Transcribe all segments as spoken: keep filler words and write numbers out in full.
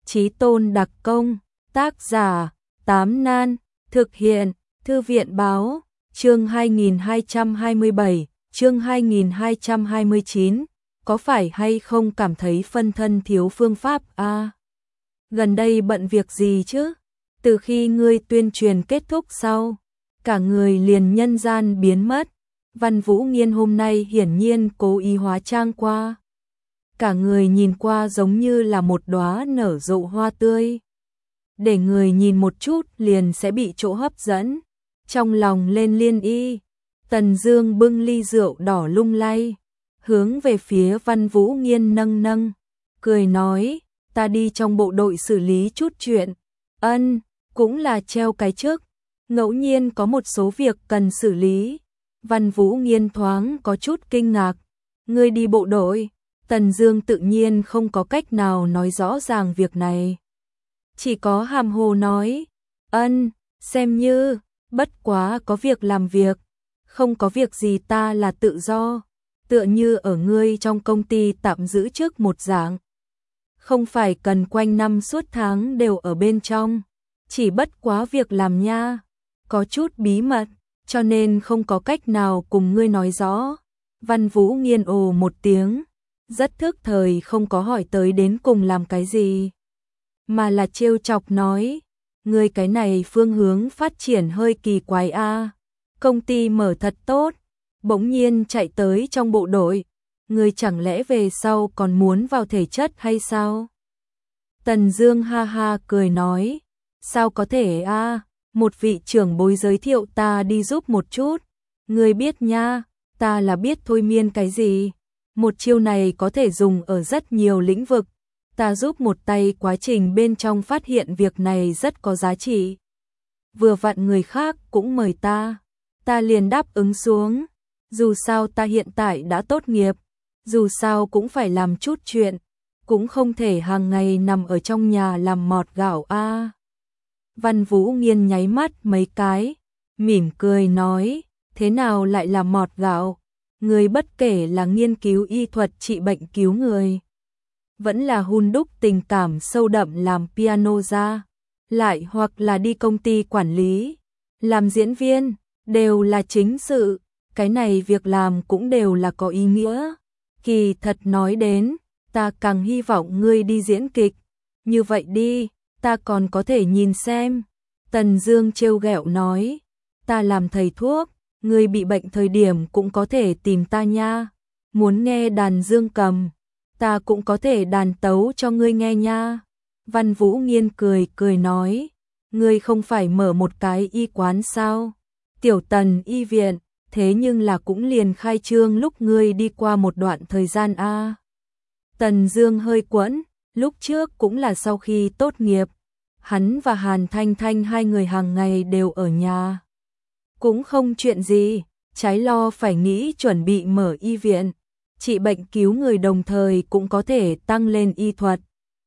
Chí tôn đặc công, tác giả, Tám Nan, thực hiện, Thư viện báo, chương hai nghìn hai trăm hai mươi bảy, chương hai nghìn hai trăm hai mươi chín, có phải hay không cảm thấy phân thân thiếu phương pháp a? À, gần đây bận việc gì chứ? Từ khi ngươi tuyên truyền kết thúc sau, cả người liền nhân gian biến mất. Văn Vũ Nghiên hôm nay hiển nhiên cố ý hóa trang qua. Cả người nhìn qua giống như là một đóa nở rộ hoa tươi. Để người nhìn một chút liền sẽ bị chỗ hấp dẫn. Trong lòng lên liên y, Tần Dương bưng ly rượu đỏ lung lay, hướng về phía Văn Vũ Nghiên nâng nâng, cười nói, ta đi trong bộ đội xử lý chút chuyện. Ân, cũng là treo cái chức, ngẫu nhiên có một số việc cần xử lý. Văn Vũ Nghiên thoáng có chút kinh ngạc, ngươi đi bộ đội? Tần Dương tự nhiên không có cách nào nói rõ ràng việc này, chỉ có hàm hồ nói, ân, xem như, bất quá có việc làm việc, không có việc gì ta là tự do, tựa như ở ngươi trong công ty tạm giữ chức một dạng. Không phải cần quanh năm suốt tháng đều ở bên trong, chỉ bất quá việc làm nha, có chút bí mật, cho nên không có cách nào cùng ngươi nói rõ. Văn Vũ Nghiên ồ một tiếng, rất thức thời không có hỏi tới đến cùng làm cái gì, mà là trêu chọc nói, ngươi cái này phương hướng phát triển hơi kỳ quái a, công ty mở thật tốt, bỗng nhiên chạy tới trong bộ đội, ngươi chẳng lẽ về sau còn muốn vào thể chất hay sao? Tần Dương ha ha cười nói, sao có thể a, một vị trưởng bối giới thiệu ta đi giúp một chút, ngươi biết nha, ta là biết thôi miên cái gì, một chiêu này có thể dùng ở rất nhiều lĩnh vực, ta giúp một tay quá trình bên trong phát hiện việc này rất có giá trị. Vừa vặn người khác cũng mời ta, ta liền đáp ứng xuống, dù sao ta hiện tại đã tốt nghiệp, dù sao cũng phải làm chút chuyện, cũng không thể hàng ngày nằm ở trong nhà làm mọt gạo a. À. Văn Vũ Nghiên nháy mắt mấy cái, mỉm cười nói, thế nào lại là mọt gạo? Người bất kể là nghiên cứu y thuật trị bệnh cứu người, vẫn là hun đúc tình cảm sâu đậm làm piano ra, lại hoặc là đi công ty quản lý, làm diễn viên, đều là chính sự, cái này việc làm cũng đều là có ý nghĩa. Kỳ thật nói đến, ta càng hy vọng ngươi đi diễn kịch, như vậy đi, ta còn có thể nhìn xem. Tần Dương trêu ghẹo nói, ta làm thầy thuốc, ngươi bị bệnh thời điểm cũng có thể tìm ta nha, muốn nghe đàn dương cầm, ta cũng có thể đàn tấu cho ngươi nghe nha. Văn Vũ Nghiên cười cười nói, ngươi không phải mở một cái y quán sao? Tiểu Tần y viện, thế nhưng là cũng liền khai trương lúc ngươi đi qua một đoạn thời gian a. À. Tần Dương hơi quẫn, lúc trước cũng là sau khi tốt nghiệp, hắn và Hàn Thanh Thanh hai người hàng ngày đều ở nhà, cũng không chuyện gì, trái lo phải nghĩ chuẩn bị mở y viện, trị bệnh cứu người đồng thời cũng có thể tăng lên y thuật.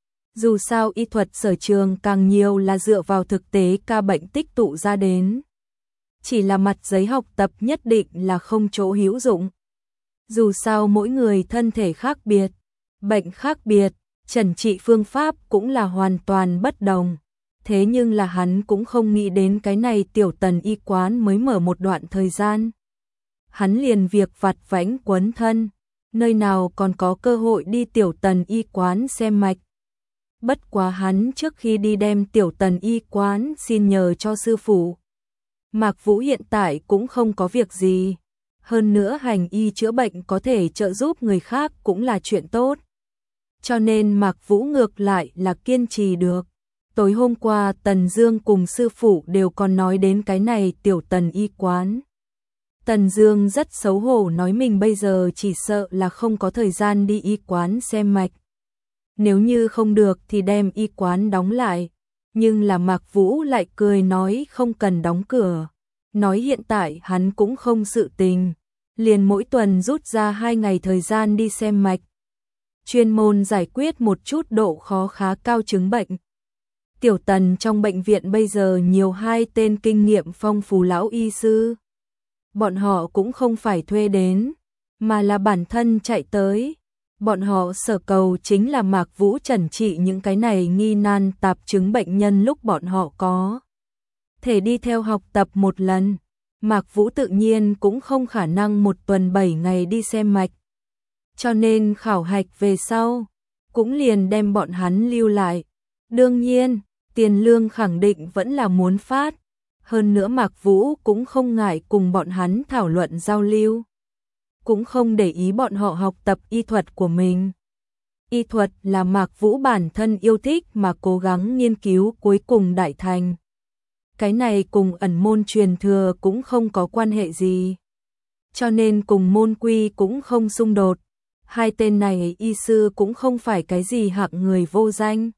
Dù sao y thuật sở trường càng nhiều là dựa vào thực tế ca bệnh tích tụ ra đến. Chỉ là mặt giấy học tập nhất định là không chỗ hữu dụng. Dù sao mỗi người thân thể khác biệt, bệnh khác biệt, chẩn trị phương pháp cũng là hoàn toàn bất đồng. Thế nhưng là hắn cũng không nghĩ đến cái này Tiểu Tần y quán mới mở một đoạn thời gian. Hắn liền việc vặt vãnh quấn thân, nơi nào còn có cơ hội đi Tiểu Tần y quán xem mạch. Bất quá hắn trước khi đi đem Tiểu Tần y quán xin nhờ cho sư phụ. Mạc Vũ hiện tại cũng không có việc gì, hơn nữa hành y chữa bệnh có thể trợ giúp người khác cũng là chuyện tốt. Cho nên Mạc Vũ ngược lại là kiên trì được. Tối hôm qua Tần Dương cùng sư phụ đều còn nói đến cái này Tiểu Tần y quán. Tần Dương rất xấu hổ nói mình bây giờ chỉ sợ là không có thời gian đi y quán xem mạch. Nếu như không được thì đem y quán đóng lại. Nhưng là Mạc Vũ lại cười nói không cần đóng cửa. Nói hiện tại hắn cũng không sự tình, liền mỗi tuần rút ra hai ngày thời gian đi xem mạch. Chuyên môn giải quyết một chút độ khó khá cao chứng bệnh. Tiểu Tần trong bệnh viện bây giờ nhiều hai tên kinh nghiệm phong phú lão y sư. Bọn họ cũng không phải thuê đến, mà là bản thân chạy tới. Bọn họ sở cầu chính là Mạc Vũ trần trị những cái này nghi nan tạp chứng bệnh nhân lúc bọn họ có thể đi theo học tập một lần. Mạc Vũ tự nhiên cũng không khả năng một tuần bảy ngày đi xem mạch. Cho nên khảo hạch về sau, cũng liền đem bọn hắn lưu lại. Đương nhiên, tiền lương khẳng định vẫn là muốn phát. Hơn nữa Mạc Vũ cũng không ngại cùng bọn hắn thảo luận giao lưu. Cũng không để ý bọn họ học tập y thuật của mình. Y thuật là Mạc Vũ bản thân yêu thích mà cố gắng nghiên cứu cuối cùng đại thành. Cái này cùng ẩn môn truyền thừa cũng không có quan hệ gì. Cho nên cùng môn quy cũng không xung đột. Hai tên này y sư cũng không phải cái gì hạng người vô danh.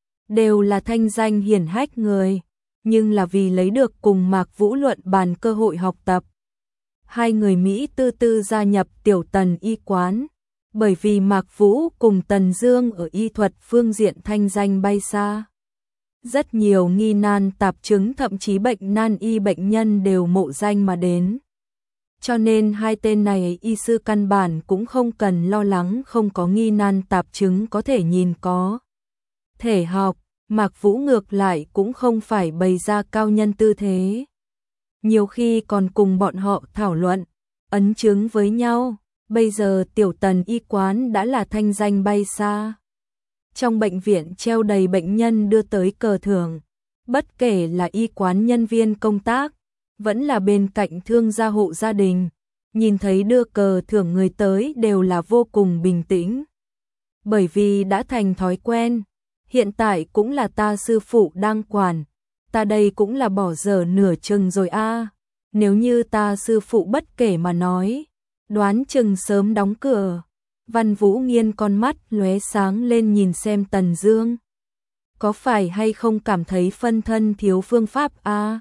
Đều là thanh danh hiển hách người. Nhưng là vì lấy được cùng Mạc Vũ luận bàn cơ hội học tập. Hai người Mỹ tư tư gia nhập Tiểu Tần y quán. Bởi vì Mạc Vũ cùng Tần Dương ở y thuật phương diện thanh danh bay xa. Rất nhiều nghi nan tạp chứng thậm chí bệnh nan y bệnh nhân đều mộ danh mà đến. Cho nên hai tên này y sư căn bản cũng không cần lo lắng không có nghi nan tạp chứng có thể nhìn có thể học. Mạc Vũ ngược lại cũng không phải bày ra cao nhân tư thế. Nhiều khi còn cùng bọn họ thảo luận, ấn chứng với nhau. Bây giờ Tiểu Tần y quán đã là thanh danh bay xa. Trong bệnh viện treo đầy bệnh nhân đưa tới cờ thưởng. Bất kể là y quán nhân viên công tác, vẫn là bên cạnh thương gia hộ gia đình. Nhìn thấy đưa cờ thưởng người tới đều là vô cùng bình tĩnh. Bởi vì đã thành thói quen. Hiện tại cũng là ta sư phụ đang quản. Ta đây cũng là bỏ dở nửa chừng rồi a. Nếu như ta sư phụ bất kể mà nói, đoán chừng sớm đóng cửa. Văn Vũ Nghiên con mắt lóe sáng lên nhìn xem Tần Dương. Có phải hay không cảm thấy phân thân thiếu phương pháp a?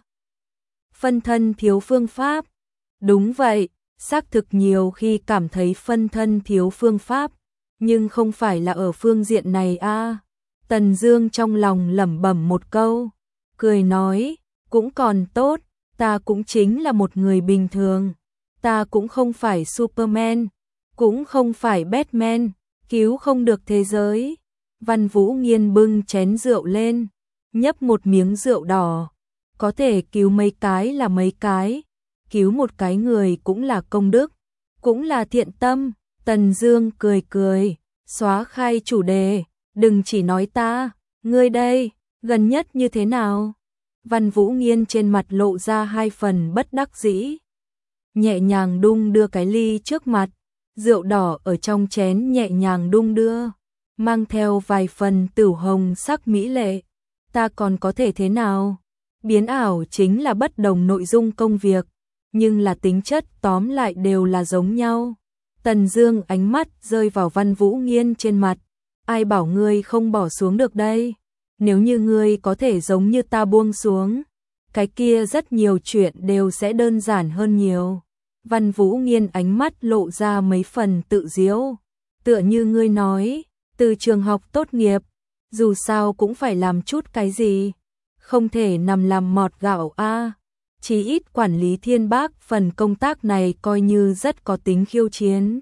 Phân thân thiếu phương pháp? Đúng vậy, xác thực nhiều khi cảm thấy phân thân thiếu phương pháp, nhưng không phải là ở phương diện này a. Tần Dương trong lòng lẩm bẩm một câu, cười nói, cũng còn tốt, ta cũng chính là một người bình thường, ta cũng không phải Superman, cũng không phải Batman, cứu không được thế giới. Văn Vũ Nghiên bưng chén rượu lên, nhấp một miếng rượu đỏ, có thể cứu mấy cái là mấy cái, cứu một cái người cũng là công đức, cũng là thiện tâm. Tần Dương cười cười, xóa khai chủ đề, đừng chỉ nói ta, ngươi đây, gần nhất như thế nào? Văn Vũ Nghiên trên mặt lộ ra hai phần bất đắc dĩ, nhẹ nhàng đung đưa cái ly trước mặt, rượu đỏ ở trong chén nhẹ nhàng đung đưa, mang theo vài phần tửu hồng sắc mỹ lệ. Ta còn có thể thế nào? Biến ảo chính là bất đồng nội dung công việc, nhưng là tính chất tóm lại đều là giống nhau. Tần Dương ánh mắt rơi vào Văn Vũ Nghiên trên mặt, ai bảo ngươi không bỏ xuống được đây? Nếu như ngươi có thể giống như ta buông xuống, cái kia rất nhiều chuyện đều sẽ đơn giản hơn nhiều. Văn Vũ Nghiên ánh mắt lộ ra mấy phần tự giễu, tựa như ngươi nói, từ trường học tốt nghiệp, dù sao cũng phải làm chút cái gì, không thể nằm làm mọt gạo a. Chí ít quản lý Thiên Bác phần công tác này coi như rất có tính khiêu chiến,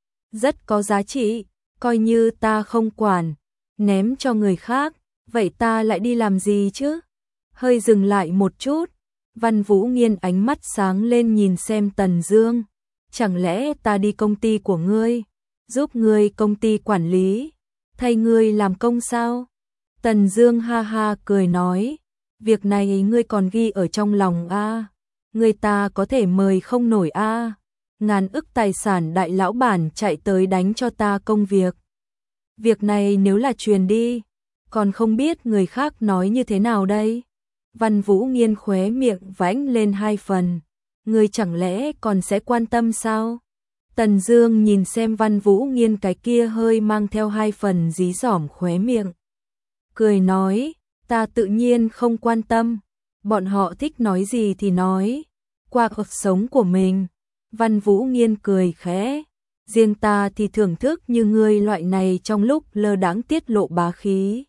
rất có giá trị, coi như ta không quản, ném cho người khác, vậy ta lại đi làm gì chứ? Hơi dừng lại một chút, Văn Vũ Nghiên ánh mắt sáng lên nhìn xem Tần Dương, chẳng lẽ ta đi công ty của ngươi, giúp ngươi công ty quản lý, thay ngươi làm công sao? Tần Dương ha ha cười nói, việc này ngươi còn ghi ở trong lòng a, người ta có thể mời không nổi a, ngàn ức tài sản đại lão bản chạy tới đánh cho ta công việc. Việc này nếu là truyền đi, còn không biết người khác nói như thế nào đây? Văn Vũ Nghiên khóe miệng vãnh lên hai phần, ngươi chẳng lẽ còn sẽ quan tâm sao? Tần Dương nhìn xem Văn Vũ Nghiên cái kia hơi mang theo hai phần dí dỏm khóe miệng, cười nói, ta tự nhiên không quan tâm, bọn họ thích nói gì thì nói, qua cuộc sống của mình. Văn Vũ Nghiên cười khẽ, riêng ta thì thưởng thức như ngươi loại này trong lúc lơ đãng tiết lộ bá khí.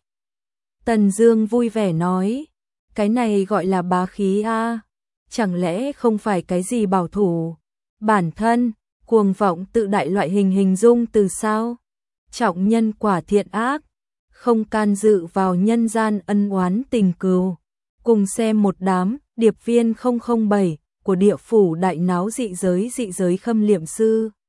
Tần Dương vui vẻ nói, cái này gọi là bá khí a, chẳng lẽ không phải cái gì bảo thủ, bản thân, cuồng vọng tự đại loại hình hình dung từ sao? trọng nhân quả thiện ác, không can dự vào nhân gian ân oán tình cừu. Cùng xem một đám điệp viên không không bảy của địa phủ đại náo dị giới dị giới Khâm Liệm Sư.